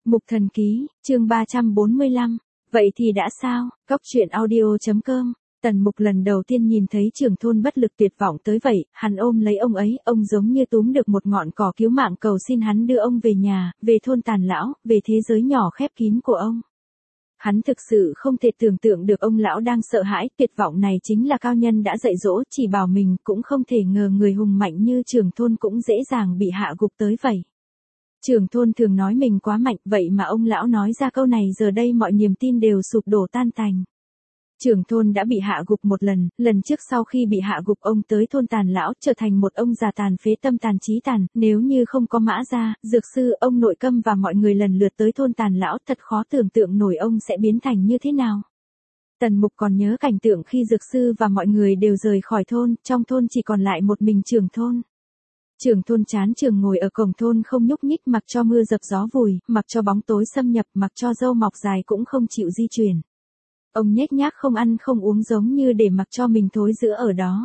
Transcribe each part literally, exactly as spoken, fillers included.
Mục Thần Ký, chương ba trăm bốn mươi lăm. Vậy thì đã sao? Góc truyện audio.com. Tần Mục lần đầu tiên nhìn thấy trưởng thôn bất lực tuyệt vọng tới vậy, hắn ôm lấy ông ấy, ông giống như túm được một ngọn cỏ cứu mạng cầu xin hắn đưa ông về nhà, về thôn Tàn Lão, về thế giới nhỏ khép kín của ông. Hắn thực sự không thể tưởng tượng được ông lão đang sợ hãi, tuyệt vọng này chính là cao nhân đã dạy dỗ, chỉ bảo mình, cũng không thể ngờ người hùng mạnh như trưởng thôn cũng dễ dàng bị hạ gục tới vậy. Trưởng thôn thường nói mình quá mạnh, vậy mà ông lão nói ra câu này giờ đây mọi niềm tin đều sụp đổ tan tành. Trưởng thôn đã bị hạ gục một lần, lần trước sau khi bị hạ gục ông tới thôn Tàn Lão trở thành một ông già tàn phế tâm tàn trí tàn, nếu như không có Mã Gia, Dược Sư, ông nội Câm và mọi người lần lượt tới thôn Tàn Lão thật khó tưởng tượng nổi ông sẽ biến thành như thế nào. Tần Mục còn nhớ cảnh tượng khi Dược Sư và mọi người đều rời khỏi thôn, trong thôn chỉ còn lại một mình trưởng thôn. Trưởng thôn chán trường ngồi ở cổng thôn không nhúc nhích mặc cho mưa dập gió vùi, mặc cho bóng tối xâm nhập, mặc cho râu mọc dài cũng không chịu di chuyển. Ông nhếch nhác không ăn không uống giống như để mặc cho mình thối rữa ở đó.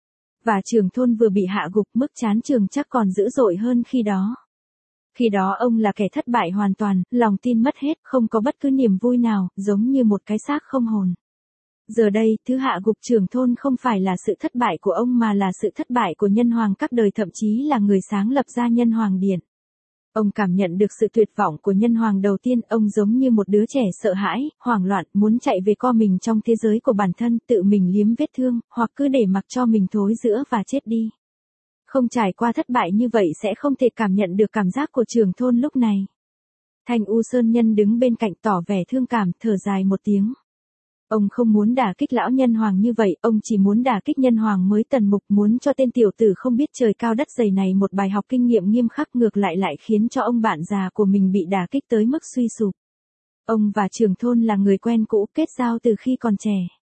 Và trưởng thôn vừa bị hạ gục, mức chán trường chắc còn dữ dội hơn khi đó. Khi đó ông là kẻ thất bại hoàn toàn, lòng tin mất hết, không có bất cứ niềm vui nào, giống như một cái xác không hồn. Giờ đây, thứ hạ gục trưởng thôn không phải là sự thất bại của ông mà là sự thất bại của nhân hoàng các đời, thậm chí là người sáng lập ra nhân hoàng điện. Ông cảm nhận được sự tuyệt vọng của nhân hoàng đầu tiên, ông giống như một đứa trẻ sợ hãi, hoảng loạn, muốn chạy về co mình trong thế giới của bản thân, tự mình liếm vết thương, hoặc cứ để mặc cho mình thối rữa và chết đi. Không trải qua thất bại như vậy sẽ không thể cảm nhận được cảm giác của trưởng thôn lúc này. Thanh U Sơn Nhân đứng bên cạnh tỏ vẻ thương cảm, thở dài một tiếng. Ông không muốn đả kích lão nhân hoàng như vậy, ông chỉ muốn đả kích nhân hoàng mới. Tần Mục muốn cho tên tiểu tử không biết trời cao đất dày này một bài học kinh nghiệm nghiêm khắc, ngược lại lại khiến cho ông bạn già của mình bị đả kích tới mức suy sụp. Ông và trưởng thôn là người quen cũ, kết giao từ khi còn trẻ.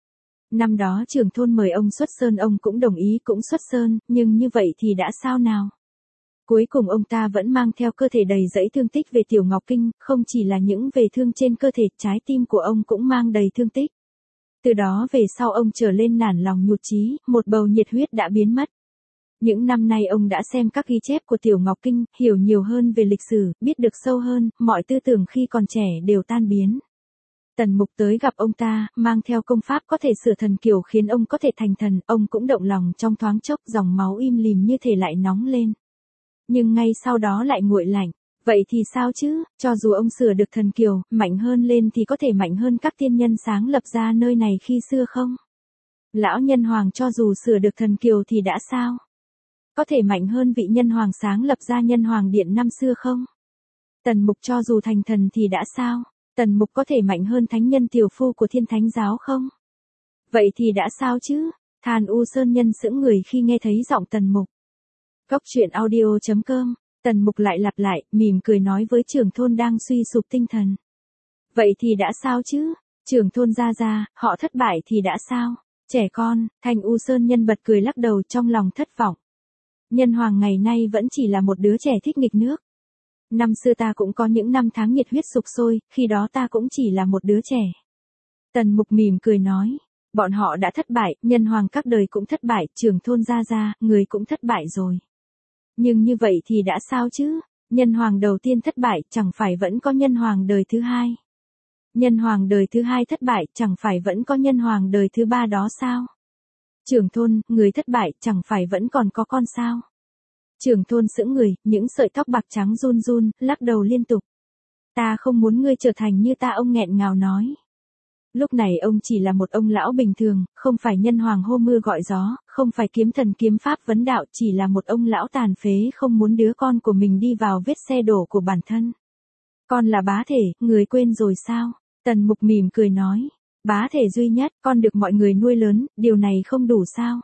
Năm đó trưởng thôn mời ông xuất sơn, ông cũng đồng ý cũng xuất sơn, nhưng như vậy thì đã sao nào? Cuối cùng ông ta vẫn mang theo cơ thể đầy dẫy thương tích về Tiểu Ngọc Kinh, không chỉ là những về thương trên cơ thể, trái tim của ông cũng mang đầy thương tích. Từ đó về sau ông trở lên nản lòng nhụt chí, một bầu nhiệt huyết đã biến mất. Những năm nay ông đã xem các ghi chép của Tiểu Ngọc Kinh, hiểu nhiều hơn về lịch sử, biết được sâu hơn, mọi tư tưởng khi còn trẻ đều tan biến. Tần Mục tới gặp ông ta, mang theo công pháp có thể sửa thần kiều khiến ông có thể thành thần, ông cũng động lòng trong thoáng chốc, dòng máu im lìm như thể lại nóng lên. Nhưng ngay sau đó lại nguội lạnh. Vậy thì sao chứ, cho dù ông sửa được thần kiều, mạnh hơn lên thì có thể mạnh hơn các tiên nhân sáng lập ra nơi này khi xưa không? Lão nhân hoàng cho dù sửa được thần kiều thì đã sao? Có thể mạnh hơn vị nhân hoàng sáng lập ra nhân hoàng điện năm xưa không? Tần Mục cho dù thành thần thì đã sao? Tần Mục có thể mạnh hơn thánh nhân tiểu phu của Thiên Thánh giáo không? Vậy thì đã sao chứ? Than U Sơn Nhân sững người khi nghe thấy giọng Tần Mục. Góc truyện audio.com. Tần Mục lại lặp lại, mỉm cười nói với trưởng thôn đang suy sụp tinh thần. Vậy thì đã sao chứ? Trưởng thôn ra ra, họ thất bại thì đã sao? Trẻ con, Thanh U Sơn Nhân bật cười lắc đầu trong lòng thất vọng. Nhân hoàng ngày nay vẫn chỉ là một đứa trẻ thích nghịch nước. Năm xưa ta cũng có những năm tháng nhiệt huyết sục sôi, khi đó ta cũng chỉ là một đứa trẻ. Tần Mục mỉm cười nói, bọn họ đã thất bại, nhân hoàng các đời cũng thất bại, trưởng thôn ra ra, người cũng thất bại rồi. Nhưng như vậy thì đã sao chứ? Nhân hoàng đầu tiên thất bại, chẳng phải vẫn có nhân hoàng đời thứ hai? Nhân hoàng đời thứ hai thất bại, chẳng phải vẫn có nhân hoàng đời thứ ba đó sao? Trưởng thôn, người thất bại, chẳng phải vẫn còn có con sao? Trưởng thôn sững người, những sợi tóc bạc trắng run run, lắc đầu liên tục. Ta không muốn ngươi trở thành như ta, ông nghẹn ngào nói. Lúc này ông chỉ là một ông lão bình thường, không phải nhân hoàng hô mưa gọi gió, không phải kiếm thần kiếm pháp vấn đạo, chỉ là một ông lão tàn phế không muốn đứa con của mình đi vào vết xe đổ của bản thân. Con là bá thể, người quên rồi sao? Tần Mục mỉm cười nói, bá thể duy nhất, con được mọi người nuôi lớn, điều này không đủ sao?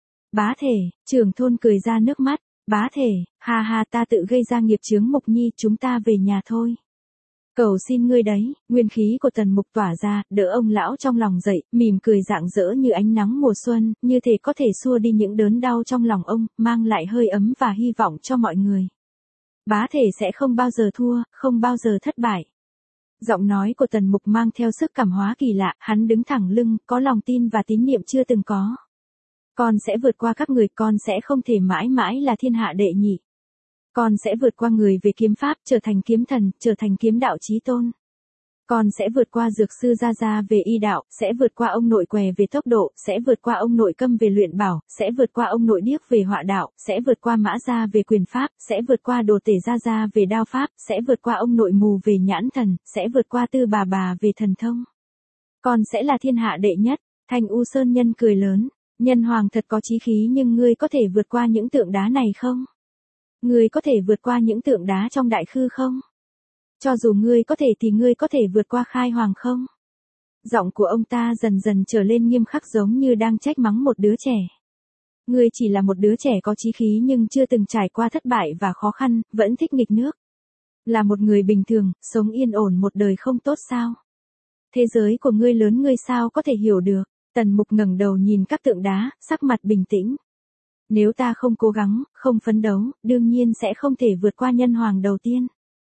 Bá thể, trưởng thôn cười ra nước mắt, bá thể, ha ha, ta tự gây ra nghiệp chướng Mục Nhi, chúng ta về nhà thôi. Cầu xin ngươi đấy, nguyên khí của Tần Mục tỏa ra, đỡ ông lão trong lòng dậy, mỉm cười rạng rỡ như ánh nắng mùa xuân, như thể có thể xua đi những đớn đau trong lòng ông, mang lại hơi ấm và hy vọng cho mọi người. Bá thể sẽ không bao giờ thua, không bao giờ thất bại. Giọng nói của Tần Mục mang theo sức cảm hóa kỳ lạ, hắn đứng thẳng lưng, có lòng tin và tín niệm chưa từng có. Con sẽ vượt qua các người, con sẽ không thể mãi mãi là thiên hạ đệ nhị. Con sẽ vượt qua người về kiếm pháp, trở thành kiếm thần, trở thành kiếm đạo chí tôn. Con sẽ vượt qua dược sư Gia Gia về y đạo, sẽ vượt qua ông nội Què về tốc độ, sẽ vượt qua ông nội Câm về luyện bảo, sẽ vượt qua ông nội Điếc về họa đạo, sẽ vượt qua Mã Gia về quyền pháp, sẽ vượt qua Đồ Tể Gia Gia về đao pháp, sẽ vượt qua ông nội Mù về nhãn thần, sẽ vượt qua Tư Bà Bà về thần thông. Con sẽ là thiên hạ đệ nhất. Thanh U Sơn Nhân cười lớn, Nhân Hoàng thật có chí khí, nhưng ngươi có thể vượt qua những tượng đá này không? Ngươi có thể vượt qua những tượng đá trong đại khư không? Cho dù ngươi có thể thì ngươi có thể vượt qua Khai Hoàng không? Giọng của ông ta dần dần trở lên nghiêm khắc, giống như đang trách mắng một đứa trẻ. Ngươi chỉ là một đứa trẻ có chí khí nhưng chưa từng trải qua thất bại và khó khăn, vẫn thích nghịch nước. Là một người bình thường, sống yên ổn một đời không tốt sao? Thế giới của ngươi lớn, ngươi sao có thể hiểu được? Tần Mục ngẩng đầu nhìn các tượng đá, sắc mặt bình tĩnh. Nếu ta không cố gắng, không phấn đấu, đương nhiên sẽ không thể vượt qua Nhân Hoàng đầu tiên.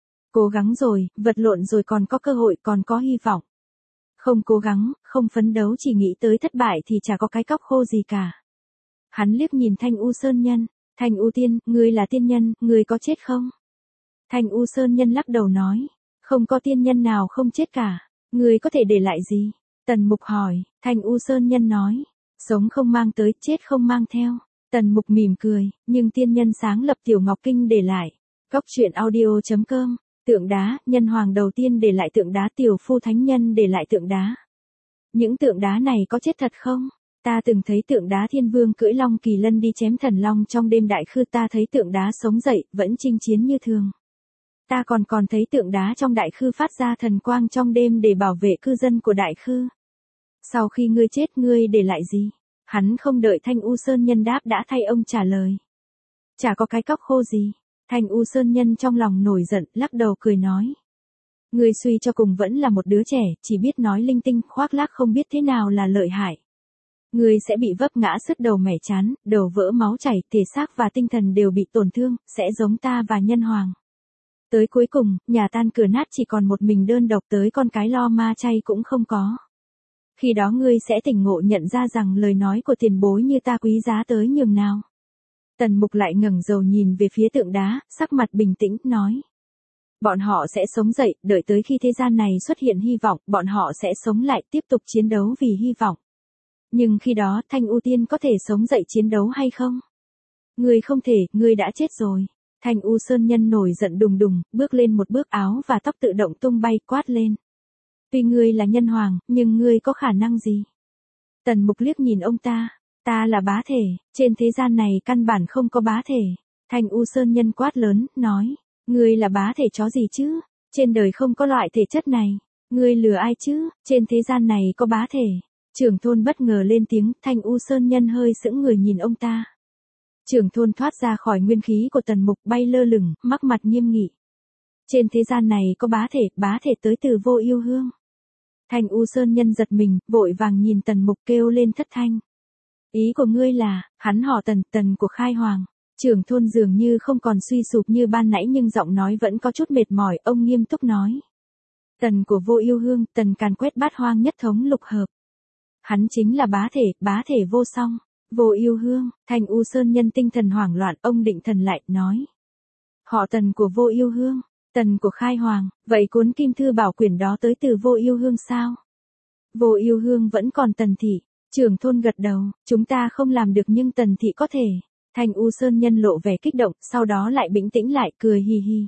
Cố gắng rồi, vật lộn rồi còn có cơ hội, còn có hy vọng. Không cố gắng, không phấn đấu, chỉ nghĩ tới thất bại thì chả có cái cóc khô gì cả. Hắn liếc nhìn Thanh U Sơn Nhân, Thanh U Tiên, ngươi là tiên nhân, ngươi có chết không? Thanh U Sơn Nhân lắc đầu nói, không có tiên nhân nào không chết cả, ngươi có thể để lại gì? Tần Mục hỏi, Thanh U Sơn Nhân nói, sống không mang tới, chết không mang theo. Tần Mục mỉm cười, nhưng tiên nhân sáng lập Tiểu Ngọc Kinh để lại. Góc truyện audio chấm com, tượng đá, Nhân Hoàng đầu tiên để lại tượng đá, Tiểu Phu Thánh Nhân để lại tượng đá. Những tượng đá này có chết thật không? Ta từng thấy tượng đá Thiên Vương cưỡi Long Kỳ Lân đi chém thần long trong đêm đại khư, ta thấy tượng đá sống dậy, vẫn chinh chiến như thường. Ta còn còn thấy tượng đá trong đại khư phát ra thần quang trong đêm để bảo vệ cư dân của đại khư. Sau khi ngươi chết, ngươi để lại gì? Hắn không đợi Thanh U Sơn Nhân đáp đã thay ông trả lời. Chả có cái cóc khô gì. Thanh U Sơn Nhân trong lòng nổi giận, lắc đầu cười nói. Ngươi suy cho cùng vẫn là một đứa trẻ, chỉ biết nói linh tinh, khoác lác, không biết thế nào là lợi hại. Ngươi sẽ bị vấp ngã sứt đầu mẻ chán, đầu vỡ máu chảy, thể xác và tinh thần đều bị tổn thương, sẽ giống ta và Nhân Hoàng. Tới cuối cùng, nhà tan cửa nát, chỉ còn một mình đơn độc, tới con cái lo ma chay cũng không có. Khi đó ngươi sẽ tỉnh ngộ, nhận ra rằng lời nói của tiền bối như ta quý giá tới nhường nào. Tần Mục lại ngẩng đầu nhìn về phía tượng đá, sắc mặt bình tĩnh, nói. Bọn họ sẽ sống dậy, đợi tới khi thế gian này xuất hiện hy vọng, bọn họ sẽ sống lại, tiếp tục chiến đấu vì hy vọng. Nhưng khi đó, Thanh U Tiên có thể sống dậy chiến đấu hay không? Ngươi không thể, ngươi đã chết rồi. Thanh U Sơn Nhân nổi giận đùng đùng, bước lên một bước, áo và tóc tự động tung bay, quát lên. Tuy ngươi là Nhân Hoàng, nhưng ngươi có khả năng gì? Tần Mục liếc nhìn ông ta. Ta là bá thể, trên thế gian này căn bản không có bá thể. Thanh U Sơn Nhân quát lớn, nói. Ngươi là bá thể chó gì chứ? Trên đời không có loại thể chất này. Ngươi lừa ai chứ? Trên thế gian này có bá thể. Trưởng thôn bất ngờ lên tiếng, Thanh U Sơn Nhân hơi sững người nhìn ông ta. Trưởng thôn thoát ra khỏi nguyên khí của Tần Mục, bay lơ lửng, mắc mặt nghiêm nghị. Trên thế gian này có bá thể, bá thể tới từ Vô Ưu Hương. Thanh U Sơn Nhân giật mình, vội vàng nhìn Tần Mục, kêu lên thất thanh. Ý của ngươi là, hắn họ Tần, Tần của Khai Hoàng. Trưởng thôn dường như không còn suy sụp như ban nãy, nhưng giọng nói vẫn có chút mệt mỏi, ông nghiêm túc nói. Tần của Vô Ưu Hương, Tần càn quét bát hoang, nhất thống lục hợp. Hắn chính là bá thể, bá thể vô song. Vô Ưu Hương. Thanh U Sơn Nhân tinh thần hoảng loạn, ông định thần lại, nói. Họ Tần của Vô Ưu Hương, Tần của Khai Hoàng, vậy cuốn Kim Thư Bảo Quyển đó tới từ Vô Ưu Hương sao? Vô Ưu Hương vẫn còn Tần thị. Trưởng thôn gật đầu, chúng ta không làm được nhưng Tần thị có thể. Thanh U Sơn Nhân lộ vẻ kích động, sau đó lại bình tĩnh lại, cười hi hi.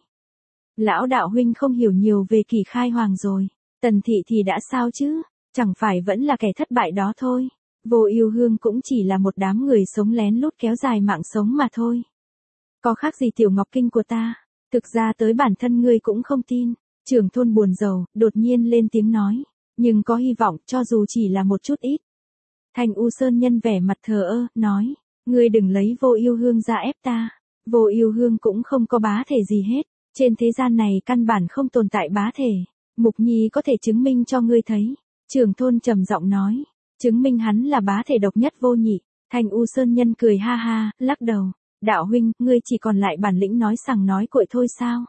Lão đạo huynh không hiểu nhiều về kỳ Khai Hoàng rồi. Tần thị thì đã sao chứ? Chẳng phải vẫn là kẻ thất bại đó thôi. Vô Ưu Hương cũng chỉ là một đám người sống lén lút kéo dài mạng sống mà thôi. Có khác gì Tiểu Ngọc Kinh của ta? Thực ra tới bản thân ngươi cũng không tin. Trưởng thôn buồn rầu, đột nhiên lên tiếng nói. Nhưng có hy vọng, cho dù chỉ là một chút ít. Thanh U Sơn Nhân vẻ mặt thờ ơ, nói. Ngươi đừng lấy Vô Ưu Hương ra ép ta. Vô Ưu Hương cũng không có bá thể gì hết. Trên thế gian này căn bản không tồn tại bá thể. Mục Nhi có thể chứng minh cho ngươi thấy. Trưởng thôn trầm giọng nói. Chứng minh hắn là bá thể độc nhất vô nhị. Thanh U Sơn Nhân cười ha ha, lắc đầu. Đạo huynh, ngươi chỉ còn lại bản lĩnh nói sằng nói cội thôi sao?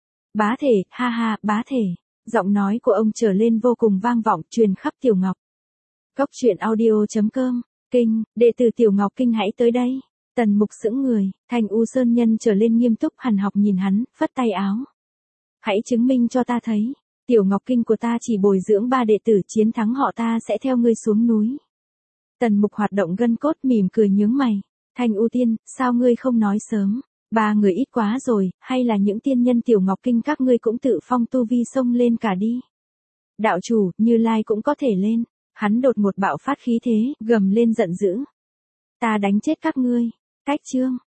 Bá thể, ha ha, bá thể. Giọng nói của ông trở lên vô cùng vang vọng, truyền khắp Tiểu Ngọc. Góc truyện audio chấm com. Kinh, đệ tử Tiểu Ngọc Kinh hãy tới đây. Tần Mục sững người, Thanh U Sơn Nhân trở lên nghiêm túc hằn học nhìn hắn, phất tay áo. Hãy chứng minh cho ta thấy, Tiểu Ngọc Kinh của ta chỉ bồi dưỡng ba đệ tử, chiến thắng họ ta sẽ theo ngươi xuống núi. Tần Mục hoạt động gân cốt mỉm cười nhướng mày. Thanh U Tiên, sao ngươi không nói sớm? Ba người ít quá rồi, hay là những tiên nhân Tiểu Ngọc Kinh các ngươi cũng tự phong tu vi xông lên cả đi? Đạo chủ, Như Lai cũng có thể lên. Hắn đột một bạo phát khí thế, gầm lên giận dữ. Ta đánh chết các ngươi. Cách chương.